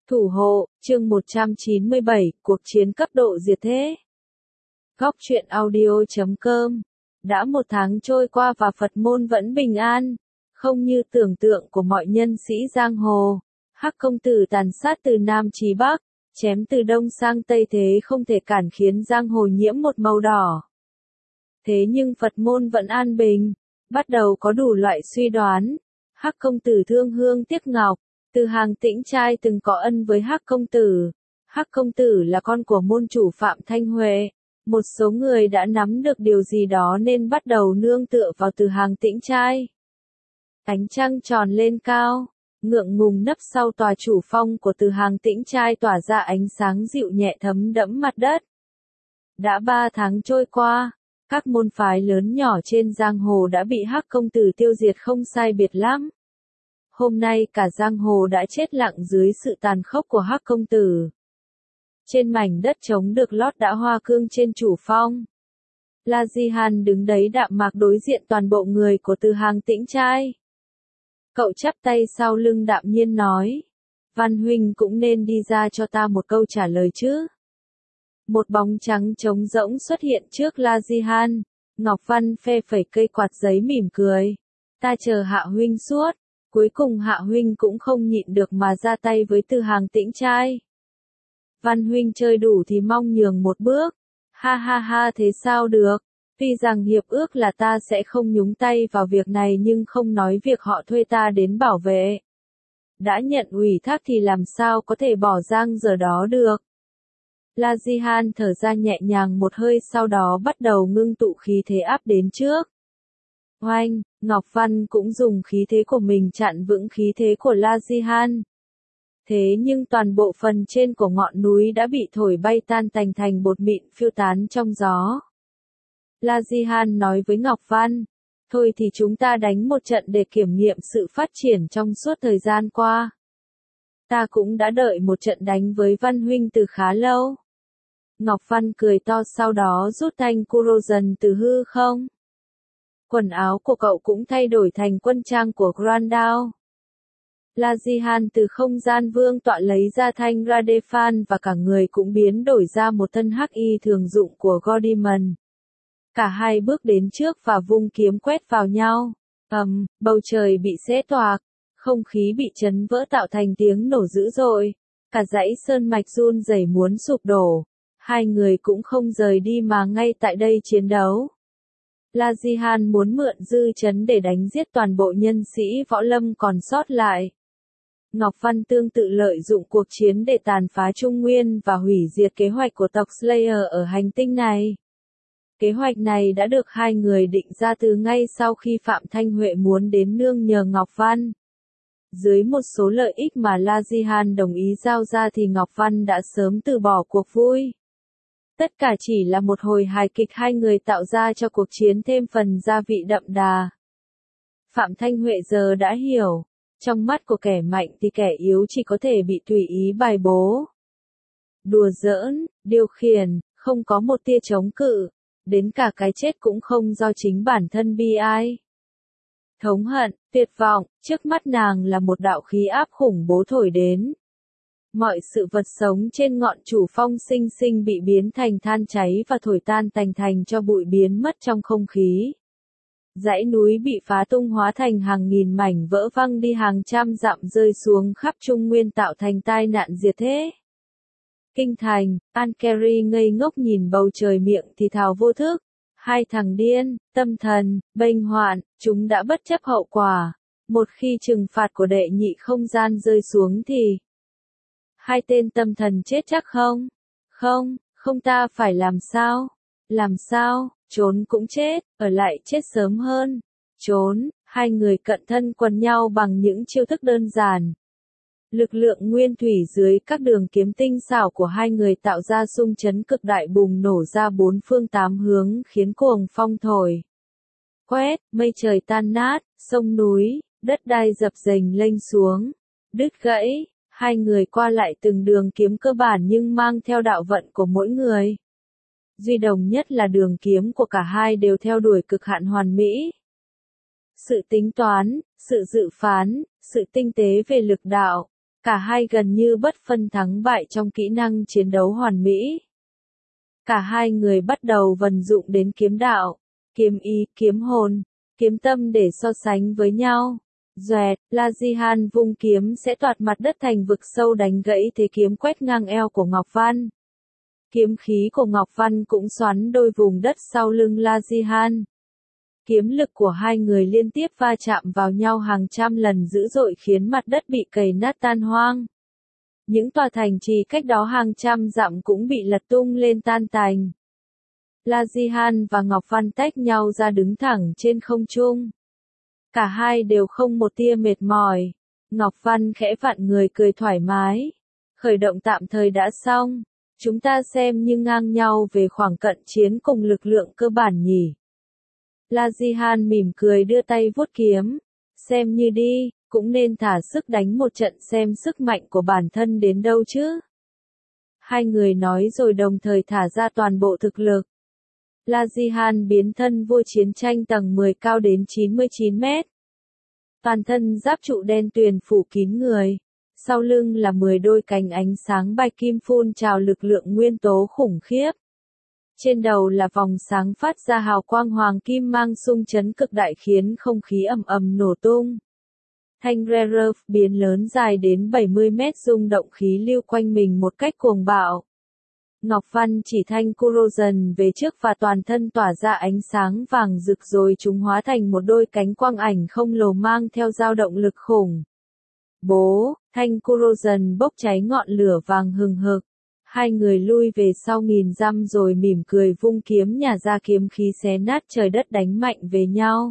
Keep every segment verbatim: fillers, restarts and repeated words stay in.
Thủ hộ, chương một trăm chín mươi bảy, cuộc chiến cấp độ diệt thế. Góc truyện audio chấm com. Đã một tháng trôi qua và Phật môn vẫn bình an, không như tưởng tượng của mọi nhân sĩ giang hồ. Hắc công tử tàn sát từ Nam chí Bắc, chém từ Đông sang Tây thế không thể cản khiến giang hồ nhiễm một màu đỏ. Thế nhưng Phật môn vẫn an bình, bắt đầu có đủ loại suy đoán. Hắc công tử thương hương tiếc ngọc. Từ Hàng Tĩnh trai từng có ân với Hắc công tử. Hắc công tử là con của môn chủ Phạm Thanh Huệ. Một số người đã nắm được điều gì đó nên bắt đầu nương tựa vào Từ Hàng Tĩnh trai. Ánh trăng tròn lên cao, ngượng ngùng nấp sau tòa chủ phong của Từ Hàng Tĩnh trai tỏa ra ánh sáng dịu nhẹ thấm đẫm mặt đất. Đã ba tháng trôi qua, các môn phái lớn nhỏ trên giang hồ đã bị Hắc công tử tiêu diệt không sai biệt lắm. Hôm nay cả giang hồ đã chết lặng dưới sự tàn khốc của Hắc công tử. Trên mảnh đất trống được lót đã hoa cương trên chủ phong, La Di Hàn đứng đấy đạm mạc đối diện toàn bộ người của Từ Hàng Tĩnh trai. Cậu chắp tay sau lưng đạm nhiên nói, Văn huynh cũng nên đi ra cho ta một câu trả lời chứ. Một bóng trắng trống rỗng xuất hiện trước La Di Hàn. Ngọc Văn phe phẩy cây quạt giấy mỉm cười, ta chờ Hạ huynh suốt. Cuối cùng Hạ huynh cũng không nhịn được mà ra tay với Từ Hàng Tĩnh trai. Văn huynh chơi đủ thì mong nhường một bước. Ha ha ha, thế sao được? Tuy rằng hiệp ước là ta sẽ không nhúng tay vào việc này nhưng không nói việc họ thuê ta đến bảo vệ. Đã nhận ủy thác thì làm sao có thể bỏ dang giờ đó được. La Di Hàn thở ra nhẹ nhàng một hơi, sau đó bắt đầu ngưng tụ khí thế áp đến trước. Oanh, Ngọc Văn cũng dùng khí thế của mình chặn vững khí thế của La Di Hàn. Thế nhưng toàn bộ phần trên của ngọn núi đã bị thổi bay tan tành thành bột mịn phiêu tán trong gió. La Di Hàn nói với Ngọc Văn, thôi thì chúng ta đánh một trận để kiểm nghiệm sự phát triển trong suốt thời gian qua. Ta cũng đã đợi một trận đánh với Văn huynh từ khá lâu. Ngọc Văn cười to, sau đó rút thanh Kurogen từ hư không. Quần áo của cậu cũng thay đổi thành quân trang của Grandao. La Di Hàn từ không gian vương tọa lấy ra thanh Radefan và cả người cũng biến đổi ra một thân hắc y thường dụng của Gordiman. Cả hai bước đến trước và vung kiếm quét vào nhau. ầm, um, bầu trời bị xé toạc, không khí bị chấn vỡ tạo thành tiếng nổ dữ dội. Cả dãy sơn mạch run rẩy muốn sụp đổ. Hai người cũng không rời đi mà ngay tại đây chiến đấu. La Di Hàn muốn mượn dư chấn để đánh giết toàn bộ nhân sĩ võ lâm còn sót lại. Ngọc Văn tương tự lợi dụng cuộc chiến để tàn phá Trung Nguyên và hủy diệt kế hoạch của tộc Slayer ở hành tinh này. Kế hoạch này đã được hai người định ra từ ngay sau khi Phạm Thanh Huệ muốn đến nương nhờ Ngọc Văn. Dưới một số lợi ích mà La Di Hàn đồng ý giao ra thì Ngọc Văn đã sớm từ bỏ cuộc vui. Tất cả chỉ là một hồi hài kịch hai người tạo ra cho cuộc chiến thêm phần gia vị đậm đà. Phạm Thanh Huệ giờ đã hiểu, trong mắt của kẻ mạnh thì kẻ yếu chỉ có thể bị tùy ý bài bố. Đùa giỡn, điều khiển, không có một tia chống cự, đến cả cái chết cũng không do chính bản thân bi ai. Thống hận, tuyệt vọng, trước mắt nàng là một đạo khí áp khủng bố thổi đến. Mọi sự vật sống trên ngọn chủ phong sinh sinh bị biến thành than cháy và thổi tan tành thành cho bụi biến mất trong không khí. Dãy núi bị phá tung hóa thành hàng nghìn mảnh vỡ văng đi hàng trăm dặm rơi xuống khắp Trung Nguyên tạo thành tai nạn diệt thế. Kinh thành, Ankeri ngây ngốc nhìn bầu trời miệng thì thào vô thức. Hai thằng điên, tâm thần, bênh hoạn, chúng đã bất chấp hậu quả. Một khi trừng phạt của đệ nhị không gian rơi xuống thì... Hai tên tâm thần chết chắc không? Không, không, ta phải làm sao? Làm sao? Trốn cũng chết, ở lại chết sớm hơn. Trốn, hai người cận thân quần nhau bằng những chiêu thức đơn giản. Lực lượng nguyên thủy dưới các đường kiếm tinh xảo của hai người tạo ra xung chấn cực đại bùng nổ ra bốn phương tám hướng khiến cuồng phong thổi. Quét, mây trời tan nát, sông núi, đất đai dập dềnh lênh xuống, đứt gãy. Hai người qua lại từng đường kiếm cơ bản nhưng mang theo đạo vận của mỗi người. Duy đồng nhất là đường kiếm của cả hai đều theo đuổi cực hạn hoàn mỹ. Sự tính toán, sự dự phán, sự tinh tế về lực đạo, Cả hai gần như bất phân thắng bại trong kỹ năng chiến đấu hoàn mỹ. Cả hai người bắt đầu vận dụng đến kiếm đạo, kiếm ý, kiếm hồn, kiếm tâm để so sánh với nhau. Doẹt, La Di-han vung kiếm sẽ toạt mặt đất thành vực sâu đánh gãy thế kiếm quét ngang eo của Ngọc Văn. Kiếm khí của Ngọc Văn cũng xoắn đôi vùng đất sau lưng La Di-han. Kiếm lực của hai người liên tiếp va chạm vào nhau hàng trăm lần dữ dội khiến mặt đất bị cày nát tan hoang. Những tòa thành trì cách đó hàng trăm dặm cũng bị lật tung lên tan tành. La Di-han và Ngọc Văn tách nhau ra đứng thẳng trên không trung. Cả hai đều không một tia mệt mỏi. Ngọc Văn khẽ vặn người cười thoải mái. Khởi động tạm thời đã xong. Chúng ta xem như ngang nhau về khoảng cận chiến cùng lực lượng cơ bản nhỉ. La Di-han mỉm cười đưa tay vuốt kiếm. Xem như đi, cũng nên thả sức đánh một trận xem sức mạnh của bản thân đến đâu chứ. Hai người nói rồi đồng thời thả ra toàn bộ thực lực. La Di-han biến thân vua chiến tranh tầng mười cao đến chín mươi chín mét. Toàn thân giáp trụ đen tuyền phủ kín người. Sau lưng là mười đôi cánh ánh sáng bạch kim phun trào lực lượng nguyên tố khủng khiếp. Trên đầu là vòng sáng phát ra hào quang hoàng kim mang xung chấn cực đại khiến không khí ầm ầm nổ tung. Thanh Reref biến lớn dài đến bảy mươi mét rung động khí lưu quanh mình một cách cuồng bạo. Ngọc Văn chỉ thanh Kurogen về trước và toàn thân tỏa ra ánh sáng vàng rực rồi chúng hóa thành một đôi cánh quang ảnh không lồ mang theo dao động lực khủng. Bố, thanh Kurogen bốc cháy ngọn lửa vàng hừng hực. Hai người lui về sau nghìn dặm rồi mỉm cười vung kiếm nhả ra kiếm khí xé nát trời đất đánh mạnh về nhau.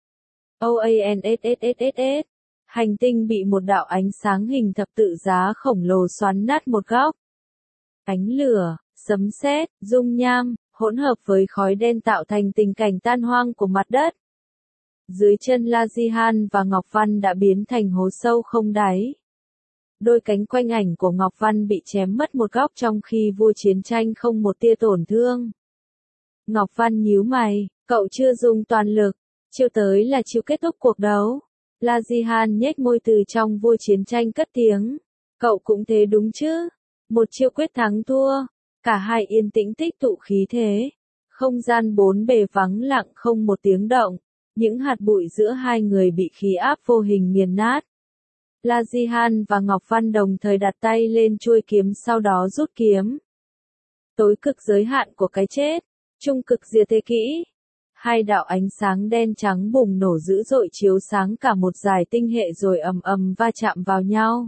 oansss. Hành tinh bị một đạo ánh sáng hình thập tự giá khổng lồ xoắn nát một góc. Ánh lửa, sấm sét, dung nham, hỗn hợp với khói đen tạo thành tình cảnh tan hoang của mặt đất. Dưới chân La Di-han và Ngọc Văn đã biến thành hố sâu không đáy. Đôi cánh quanh ảnh của Ngọc Văn bị chém mất một góc trong khi vua chiến tranh không một tia tổn thương. Ngọc Văn nhíu mày, cậu chưa dùng toàn lực, chiêu tới là chiêu kết thúc cuộc đấu. La Di-han nhếch môi từ trong vua chiến tranh cất tiếng. Cậu cũng thế đúng chứ? Một chiêu quyết thắng thua. Cả hai yên tĩnh tích tụ khí thế. Không gian bốn bề vắng lặng không một tiếng động. Những hạt bụi giữa hai người bị khí áp vô hình nghiền nát. La Di-han và Ngọc Văn đồng thời đặt tay lên chuôi kiếm sau đó rút kiếm. Tối cực giới hạn của cái chết. Trung cực diệt thế kỹ. Hai đạo ánh sáng đen trắng bùng nổ dữ dội chiếu sáng cả một dải tinh hệ rồi ầm ầm va chạm vào nhau.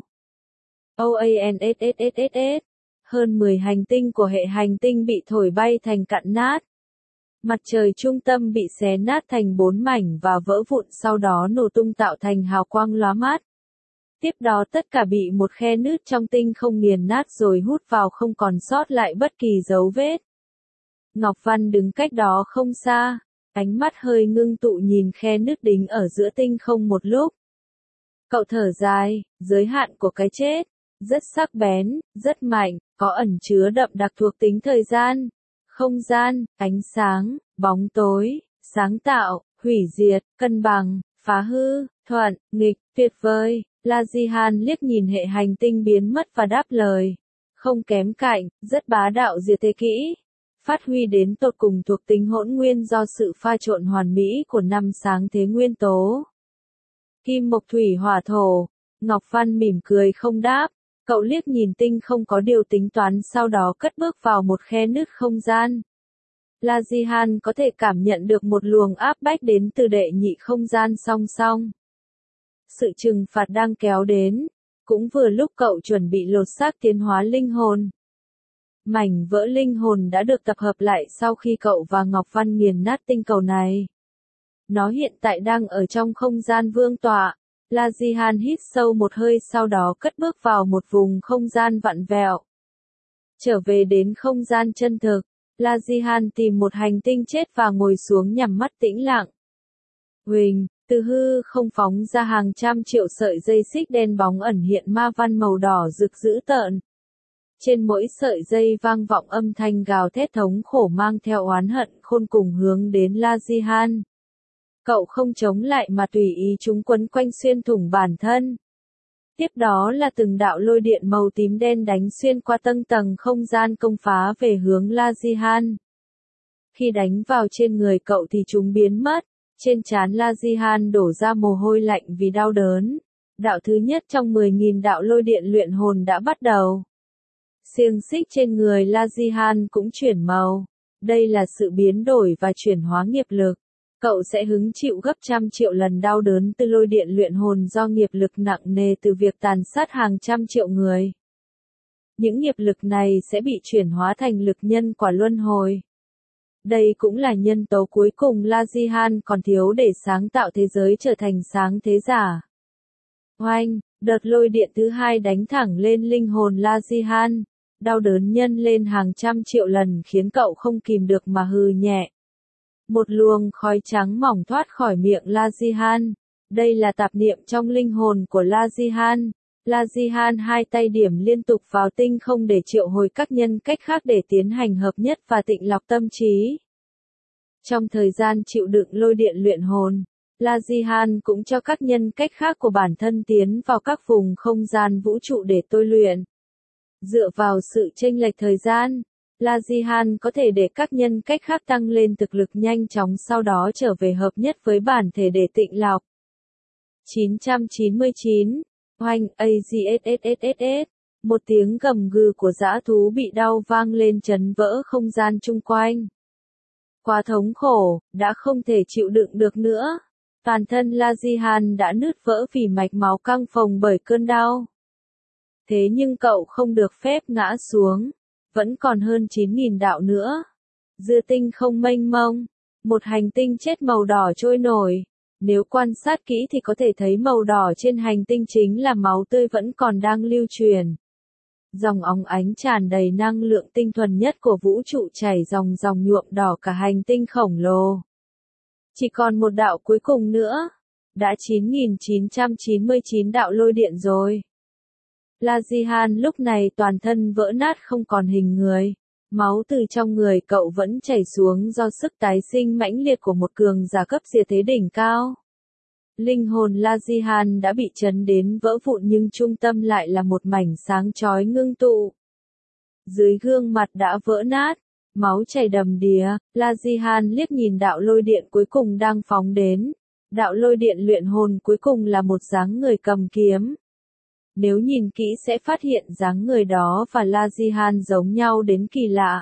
oansss. Hơn mười hành tinh của hệ hành tinh bị thổi bay thành cặn nát. Mặt trời trung tâm bị xé nát thành bốn mảnh và vỡ vụn sau đó nổ tung tạo thành hào quang lóa mắt. Tiếp đó tất cả bị một khe nứt trong tinh không nghiền nát rồi hút vào không còn sót lại bất kỳ dấu vết. Ngọc Văn đứng cách đó không xa, ánh mắt hơi ngưng tụ nhìn khe nứt đính ở giữa tinh không một lúc. Cậu thở dài, giới hạn của cái chết, rất sắc bén, rất mạnh, có ẩn chứa đậm đặc thuộc tính thời gian, không gian, ánh sáng, bóng tối, sáng tạo, hủy diệt, cân bằng, phá hư, thuận, nghịch, tuyệt vời. La Di-han liếc nhìn hệ hành tinh biến mất và đáp lời. Không kém cạnh, rất bá đạo diệt thế kỹ. Phát huy đến tột cùng thuộc tính hỗn nguyên do sự pha trộn hoàn mỹ của năm sáng thế nguyên tố. Kim mộc thủy hỏa thổ. Ngọc Văn mỉm cười không đáp. Cậu liếc nhìn tinh không có điều tính toán sau đó cất bước vào một khe nứt không gian. La Di-han có thể cảm nhận được một luồng áp bách đến từ đệ nhị không gian song song. Sự trừng phạt đang kéo đến, cũng vừa lúc cậu chuẩn bị lột xác tiến hóa linh hồn. Mảnh vỡ linh hồn đã được tập hợp lại sau khi cậu và Ngọc Văn nghiền nát tinh cầu này. Nó hiện tại đang ở trong không gian vương tọa. La Di-han hít sâu một hơi sau đó cất bước vào một vùng không gian vặn vẹo. Trở về đến không gian chân thực, La Di-han tìm một hành tinh chết và ngồi xuống nhắm mắt tĩnh lặng. Huỳnh, từ hư không phóng ra hàng trăm triệu sợi dây xích đen bóng ẩn hiện ma văn màu đỏ rực dữ tợn. Trên mỗi sợi dây vang vọng âm thanh gào thét thống khổ mang theo oán hận khôn cùng hướng đến La Di-han. Cậu không chống lại mà tùy ý chúng quấn quanh xuyên thủng bản thân. Tiếp đó là từng đạo lôi điện màu tím đen đánh xuyên qua tầng tầng không gian công phá về hướng La Jihan. Khi đánh vào trên người cậu thì chúng biến mất, trên trán La Jihan đổ ra mồ hôi lạnh vì đau đớn. Đạo thứ nhất trong mười nghìn đạo lôi điện luyện hồn đã bắt đầu. Xiềng xích trên người La Jihan cũng chuyển màu. Đây là sự biến đổi và chuyển hóa nghiệp lực. Cậu sẽ hứng chịu gấp trăm triệu lần đau đớn từ lôi điện luyện hồn do nghiệp lực nặng nề từ việc tàn sát hàng trăm triệu người. Những nghiệp lực này sẽ bị chuyển hóa thành lực nhân quả luân hồi. Đây cũng là nhân tố cuối cùng La Jihan còn thiếu để sáng tạo thế giới trở thành sáng thế giả. Oanh, đợt lôi điện thứ hai đánh thẳng lên linh hồn La Jihan. Đau đớn nhân lên hàng trăm triệu lần khiến cậu không kìm được mà hừ nhẹ. Một luồng khói trắng mỏng thoát khỏi miệng La Jihan. Đây là tạp niệm trong linh hồn của La Jihan. La Jihan hai tay điểm liên tục vào tinh không để triệu hồi các nhân cách khác để tiến hành hợp nhất và tịnh lọc tâm trí. Trong thời gian chịu đựng lôi điện luyện hồn, La Jihan cũng cho các nhân cách khác của bản thân tiến vào các vùng không gian vũ trụ để tôi luyện. Dựa vào sự chênh lệch thời gian, La Jihan có thể để các nhân cách khác tăng lên thực lực nhanh chóng sau đó trở về hợp nhất với bản thể để tịnh lọc. chín trăm chín mươi chín. Oanh, AZSSSS. Một tiếng gầm gừ của dã thú bị đau vang lên chấn vỡ không gian chung quanh. Quá thống khổ, đã không thể chịu đựng được nữa. Toàn thân La Jihan đã nứt vỡ vì mạch máu căng phồng bởi cơn đau. Thế nhưng cậu không được phép ngã xuống. Vẫn còn hơn chín nghìn đạo nữa. Dư tinh không mênh mông. Một hành tinh chết màu đỏ trôi nổi. Nếu quan sát kỹ thì có thể thấy màu đỏ trên hành tinh chính là máu tươi vẫn còn đang lưu truyền. Dòng óng ánh tràn đầy năng lượng tinh thuần nhất của vũ trụ chảy dòng dòng nhuộm đỏ cả hành tinh khổng lồ. Chỉ còn một đạo cuối cùng nữa. Đã chín nghìn chín trăm chín mươi chín đạo lôi điện rồi. La Jihan lúc này toàn thân vỡ nát không còn hình người. Máu từ trong người cậu vẫn chảy xuống do sức tái sinh mãnh liệt của một cường giả cấp diệt thế đỉnh cao. Linh hồn La Jihan đã bị chấn đến vỡ vụn nhưng trung tâm lại là một mảnh sáng chói ngưng tụ. Dưới gương mặt đã vỡ nát, máu chảy đầm đìa, La Jihan liếc nhìn đạo lôi điện cuối cùng đang phóng đến. Đạo lôi điện luyện hồn cuối cùng là một dáng người cầm kiếm. Nếu nhìn kỹ sẽ phát hiện dáng người đó và La Jihan giống nhau đến kỳ lạ.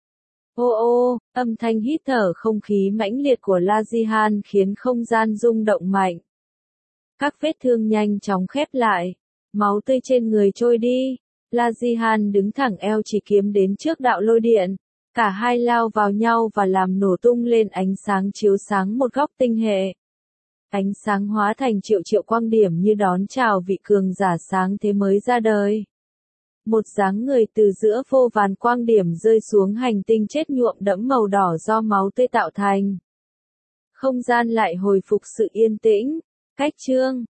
Ô ô, âm thanh hít thở không khí mãnh liệt của La Jihan khiến không gian rung động mạnh. Các vết thương nhanh chóng khép lại. Máu tươi trên người trôi đi. La Jihan đứng thẳng eo chỉ kiếm đến trước đạo lôi điện. Cả hai lao vào nhau và làm nổ tung lên ánh sáng chiếu sáng một góc tinh hệ. Ánh sáng hóa thành triệu triệu quang điểm như đón chào vị cường giả sáng thế mới ra đời. Một dáng người từ giữa vô vàn quang điểm rơi xuống hành tinh chết nhuộm đẫm màu đỏ do máu tươi tạo thành. Không gian lại hồi phục sự yên tĩnh. Cách chương